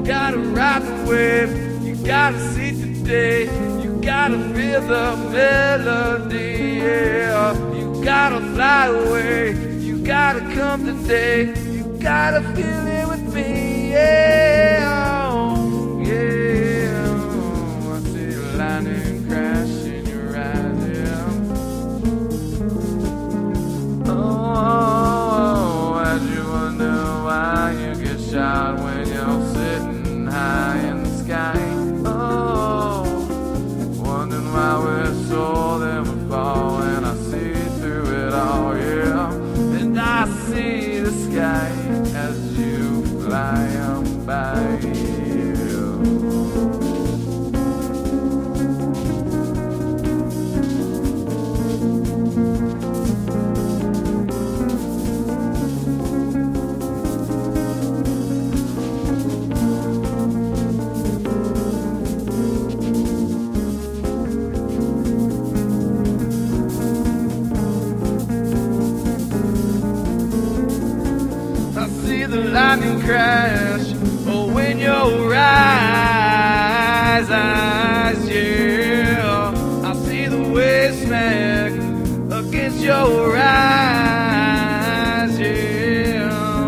gotta ride the wave, you gotta see today, you gotta feel the melody, yeah. You gotta fly away, you gotta come today, you gotta feel it with me, yeah. Oh, yeah. I see the lightning crash in your eyes, yeah. Oh, as you wonder why you get shot when you're sitting high in the sky. Oh, wondering why we're so then we fall, and I see through it all, yeah. And I see the sky as you fly on by. The lightning crash, oh, when your eyes, yeah. I see the waves smack against your eyes, yeah.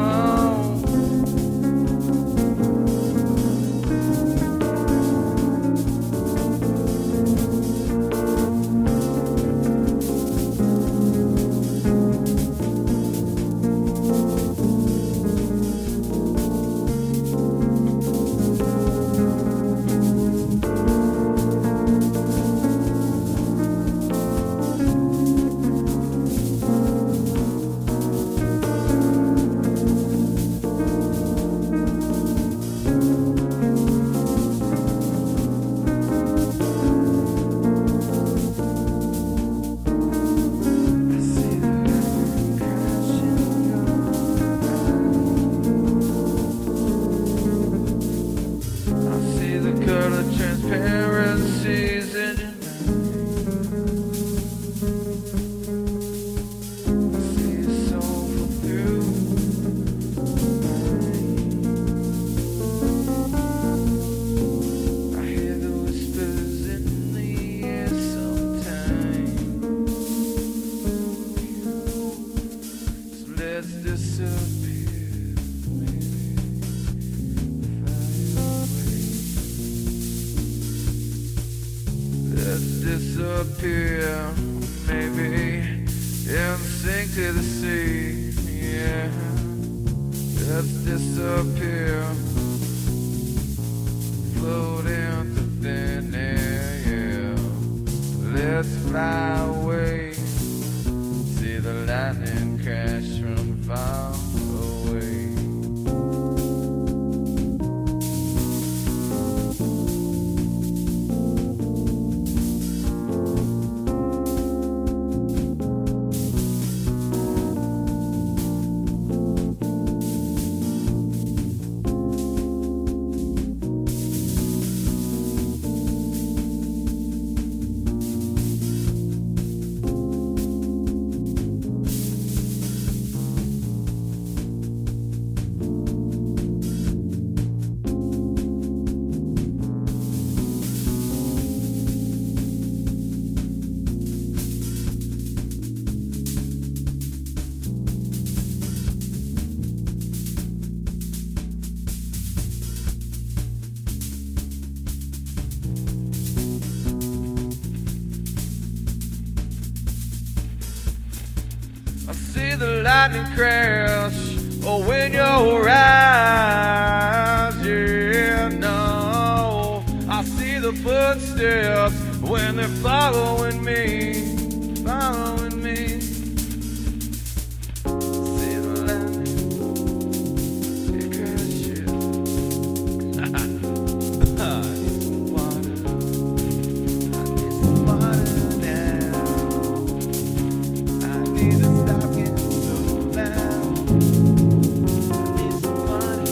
Transparencies in your mind. I see your soul fall through. I hear the whispers in the air sometimes. So let's disappear, maybe. Let's disappear, maybe, and sink to the sea, yeah. Let's disappear, float into thin air, yeah. Let's fly away, see the lightning crash from far away. I see the lightning crash, oh, in your eyes, yeah, no. I see the footsteps when they're following me, following me. See the lightning, it crashes. I need some water, I need some water now. I need to stop getting so loud. I need some water.